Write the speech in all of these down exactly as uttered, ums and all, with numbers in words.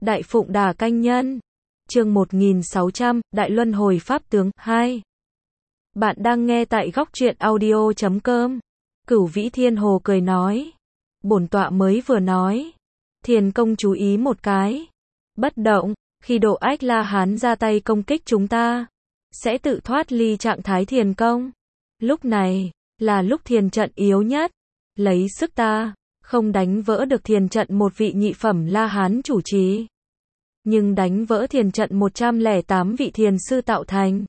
Đại Phụng Đà Canh Nhân. Chương một nghìn sáu trăm, Đại Luân Hồi Pháp Tướng, hai. Bạn đang nghe tại góc truyện audio chấm com. Cửu Vĩ Thiên Hồ cười nói. Bổn tọa mới vừa nói. Thiền công chú ý một cái. Bất động, khi độ Ách La Hán ra tay công kích chúng ta, sẽ tự thoát ly trạng thái thiền công. Lúc này, là lúc thiền trận yếu nhất. Lấy sức ta, không đánh vỡ được thiền trận một vị nhị phẩm La Hán chủ trì. Nhưng đánh vỡ thiền trận một trăm lẻ tám vị thiền sư tạo thành.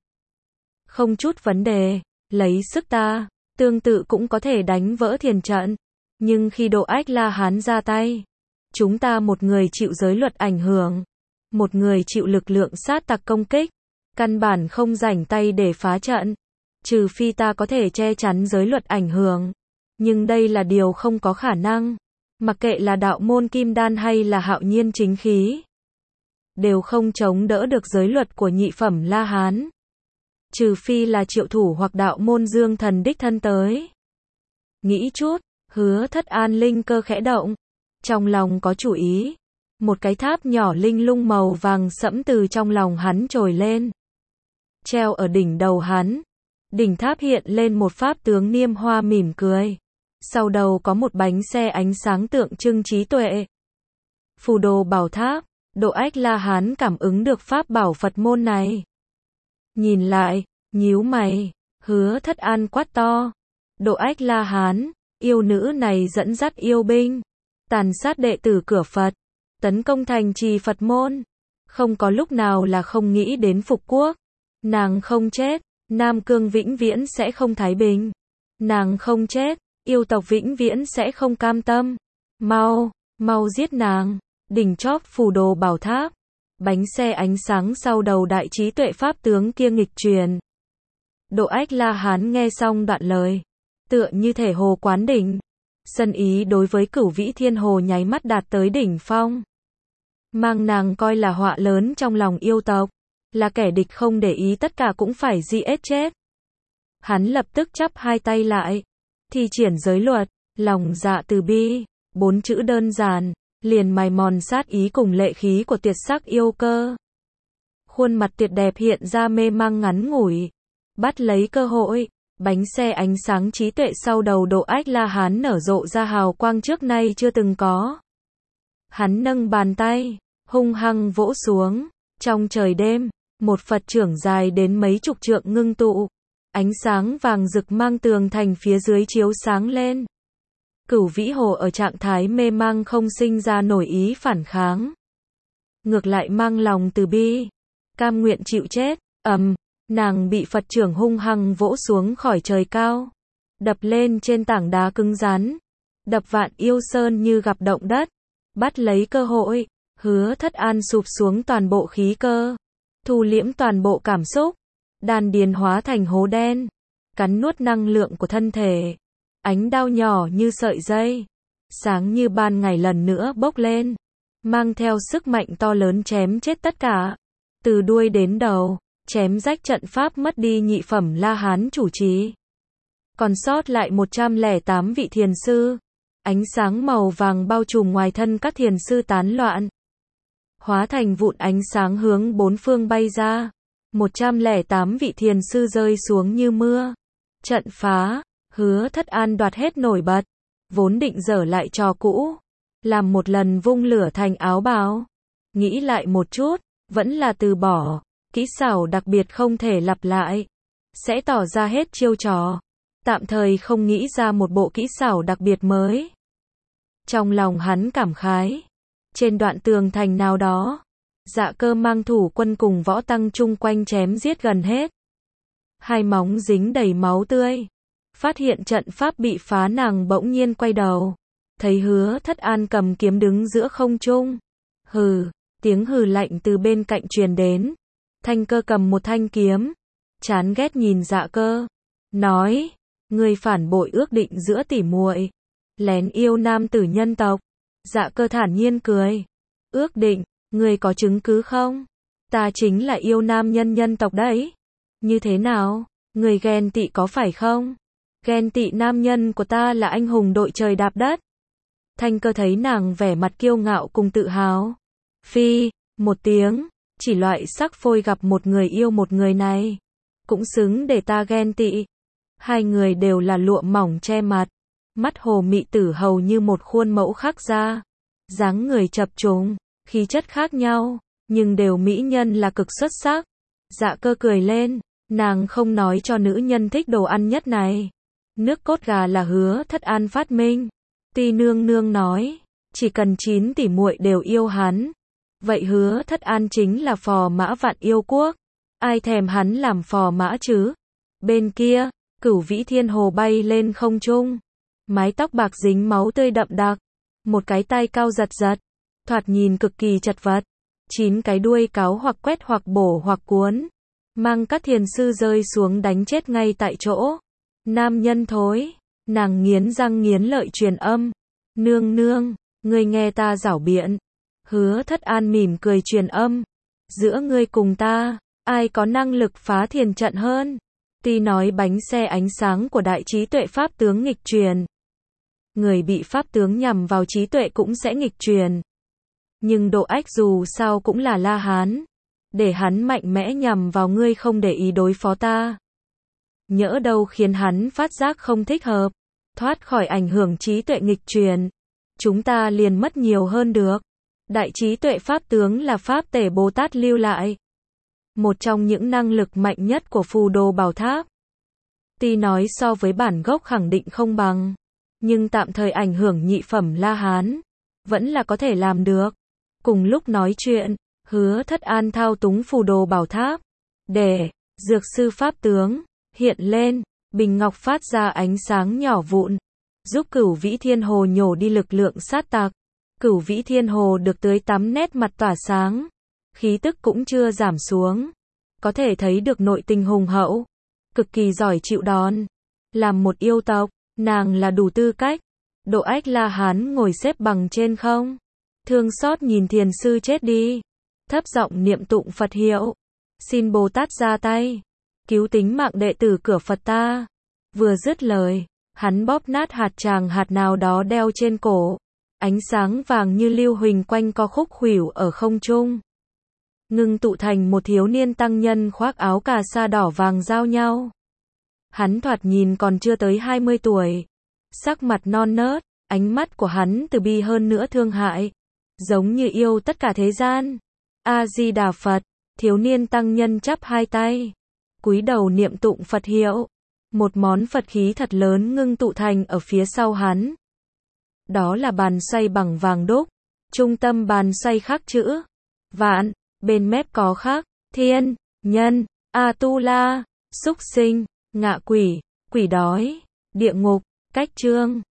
Không chút vấn đề, lấy sức ta, tương tự cũng có thể đánh vỡ thiền trận. Nhưng khi độ Ách La Hán ra tay, chúng ta một người chịu giới luật ảnh hưởng, một người chịu lực lượng sát tặc công kích, căn bản không rảnh tay để phá trận, trừ phi ta có thể che chắn giới luật ảnh hưởng. Nhưng đây là điều không có khả năng. Mặc kệ là đạo môn kim đan hay là hạo nhiên chính khí, đều không chống đỡ được giới luật của nhị phẩm La Hán. Trừ phi là triệu thủ hoặc đạo môn dương thần đích thân tới. Nghĩ chút, Hứa Thất An linh cơ khẽ động. Trong lòng có chủ ý. Một cái tháp nhỏ linh lung màu vàng sẫm từ trong lòng hắn trồi lên. Treo ở đỉnh đầu hắn. Đỉnh tháp hiện lên một pháp tướng niêm hoa mỉm cười. Sau đầu có một bánh xe ánh sáng tượng trưng trí tuệ. Phù đồ bảo tháp. Độ Ách La Hán cảm ứng được pháp bảo Phật môn này. Nhìn lại, nhíu mày, Hứa Thất An quát to. Độ Ách La Hán, yêu nữ này dẫn dắt yêu binh, tàn sát đệ tử cửa Phật, tấn công thành trì Phật môn. Không có lúc nào là không nghĩ đến phục quốc. Nàng không chết, Nam Cương vĩnh viễn sẽ không thái bình. Nàng không chết, yêu tộc vĩnh viễn sẽ không cam tâm. Mau, mau giết nàng. Đỉnh chóp phù đồ bảo tháp. Bánh xe ánh sáng sau đầu đại trí tuệ pháp tướng kia nghịch truyền. Độ Ách La Hán nghe xong đoạn lời, tựa như thể hồ quán đỉnh. Sân ý đối với Cửu Vĩ Thiên Hồ nháy mắt đạt tới đỉnh phong. Mang nàng coi là họa lớn trong lòng yêu tộc, là kẻ địch không để ý tất cả cũng phải giết chết. Hắn lập tức chắp hai tay lại, thi triển giới luật, lòng dạ từ bi, bốn chữ đơn giản, liền mài mòn sát ý cùng lệ khí của tuyệt sắc yêu cơ. Khuôn mặt tuyệt đẹp hiện ra mê mang ngắn ngủi. Bắt lấy cơ hội, bánh xe ánh sáng trí tuệ sau đầu Độ Ách La Hán nở rộ ra hào quang trước nay chưa từng có. Hắn nâng bàn tay, hung hăng vỗ xuống. Trong trời đêm, một Phật trưởng dài đến mấy chục trượng ngưng tụ. Ánh sáng vàng rực mang tường thành phía dưới chiếu sáng lên. Cửu Vĩ Hồ ở trạng thái mê mang không sinh ra nổi ý phản kháng. Ngược lại mang lòng từ bi, cam nguyện chịu chết. Ầm, nàng bị Phật trưởng hung hăng vỗ xuống khỏi trời cao, đập lên trên tảng đá cứng rắn, đập vạn yêu sơn như gặp động đất. Bắt lấy cơ hội, Hứa Thất An sụp xuống toàn bộ khí cơ, thu liễm toàn bộ cảm xúc, đan điền hóa thành hố đen, cắn nuốt năng lượng của thân thể. Ánh đao nhỏ như sợi dây, sáng như ban ngày lần nữa bốc lên, mang theo sức mạnh to lớn chém chết tất cả, từ đuôi đến đầu, chém rách trận pháp mất đi nhị phẩm La Hán chủ trì. Còn sót lại một trăm lẻ tám vị thiền sư, ánh sáng màu vàng bao trùm ngoài thân các thiền sư tán loạn, hóa thành vụn ánh sáng hướng bốn phương bay ra, một trăm lẻ tám vị thiền sư rơi xuống như mưa. Trận phá. Hứa Thất An đoạt hết nổi bật, vốn định dở lại trò cũ, làm một lần vung lửa thành áo bào. Nghĩ lại một chút, vẫn là từ bỏ, kỹ xảo đặc biệt không thể lặp lại, sẽ tỏ ra hết chiêu trò. Tạm thời không nghĩ ra một bộ kỹ xảo đặc biệt mới. Trong lòng hắn cảm khái, trên đoạn tường thành nào đó, Dạ Cơ mang thủ quân cùng võ tăng chung quanh chém giết gần hết. Hai móng dính đầy máu tươi. Phát hiện trận pháp bị phá, nàng bỗng nhiên quay đầu, thấy Hứa Thất An cầm kiếm đứng giữa không trung. Hừ, tiếng hừ lạnh từ bên cạnh truyền đến. Thanh Cơ cầm một thanh kiếm, chán ghét nhìn Dạ Cơ, nói: "Ngươi phản bội ước định giữa tỷ muội, lén yêu nam tử nhân tộc." Dạ Cơ thản nhiên cười: "Ước định, ngươi có chứng cứ không? Ta chính là yêu nam nhân nhân tộc đấy. Như thế nào, ngươi ghen tị có phải không? Ghen tị nam nhân của ta là anh hùng đội trời đạp đất." Thanh Cơ thấy nàng vẻ mặt kiêu ngạo cùng tự hào, Phi, một tiếng, chỉ loại sắc phôi gặp một người yêu một người này, cũng xứng để ta ghen tị. Hai người đều là lụa mỏng che mặt, mắt hồ mị tử hầu như một khuôn mẫu khác ra, dáng người chập trùng, khí chất khác nhau, nhưng đều mỹ nhân là cực xuất sắc. Dạ Cơ cười lên, nàng không nói cho nữ nhân thích đồ ăn nhất này. Nước cốt gà là Hứa Thất An phát minh. Ti nương nương nói, chỉ cần chín tỷ muội đều yêu hắn. Vậy Hứa Thất An chính là phò mã vạn yêu quốc. Ai thèm hắn làm phò mã chứ? Bên kia, Cửu Vĩ Thiên Hồ bay lên không trung. Mái tóc bạc dính máu tươi đậm đặc. Một cái tay cao giật giật. Thoạt nhìn cực kỳ chật vật. Chín cái đuôi cáo hoặc quét hoặc bổ hoặc cuốn. Mang các thiền sư rơi xuống đánh chết ngay tại chỗ. Nam nhân thối. Nàng nghiến răng nghiến lợi truyền âm. Nương nương, ngươi nghe ta giảo biện. Hứa Thất An mỉm cười truyền âm. Giữa ngươi cùng ta, ai có năng lực phá thiền trận hơn? Ti nói bánh xe ánh sáng của đại trí tuệ pháp tướng nghịch truyền. Người bị pháp tướng nhằm vào trí tuệ cũng sẽ nghịch truyền. Nhưng Độ Ách dù sao cũng là La Hán. Để hắn mạnh mẽ nhằm vào ngươi không để ý đối phó ta. Nhỡ đâu khiến hắn phát giác không thích hợp. Thoát khỏi ảnh hưởng trí tuệ nghịch truyền. Chúng ta liền mất nhiều hơn được. Đại trí tuệ pháp tướng là Pháp Tể Bồ Tát lưu lại. Một trong những năng lực mạnh nhất của Phù Đồ Bảo Tháp. Ti nói so với bản gốc khẳng định không bằng. Nhưng tạm thời ảnh hưởng nhị phẩm La Hán. Vẫn là có thể làm được. Cùng lúc nói chuyện, Hứa Thất An thao túng Phù Đồ Bảo Tháp. Để, dược sư pháp tướng, hiện lên, bình ngọc phát ra ánh sáng nhỏ vụn. Giúp Cửu Vĩ Thiên Hồ nhổ đi lực lượng sát tạc. Cửu Vĩ Thiên Hồ được tưới tắm nét mặt tỏa sáng. Khí tức cũng chưa giảm xuống. Có thể thấy được nội tình hùng hậu. Cực kỳ giỏi chịu đòn. Làm một yêu tộc, nàng là đủ tư cách. Độ Ách La Hán ngồi xếp bằng trên không. Thương xót nhìn thiền sư chết đi. Thấp giọng niệm tụng Phật hiệu. Xin Bồ Tát ra tay. Cứu tính mạng đệ tử cửa Phật ta. Vừa dứt lời, hắn bóp nát hạt tràng hạt nào đó đeo trên cổ. Ánh sáng vàng như lưu huỳnh quanh co khúc khuỷu ở không trung. Ngưng tụ thành một thiếu niên tăng nhân khoác áo cà sa đỏ vàng giao nhau. Hắn thoạt nhìn còn chưa tới hai mươi tuổi. Sắc mặt non nớt, ánh mắt của hắn từ bi hơn nữa thương hại. Giống như yêu tất cả thế gian. A-di-đà Phật, thiếu niên tăng nhân chắp hai tay. Cúi đầu niệm tụng Phật hiệu. Một món Phật khí thật lớn ngưng tụ thành ở phía sau hắn. Đó là bàn xoay bằng vàng đúc. Trung tâm bàn xoay khắc chữ Vạn, bên mép có khắc Thiên, Nhân, A-tu-la, Súc sinh, Ngạ quỷ, Quỷ đói, Địa ngục, Cách chương.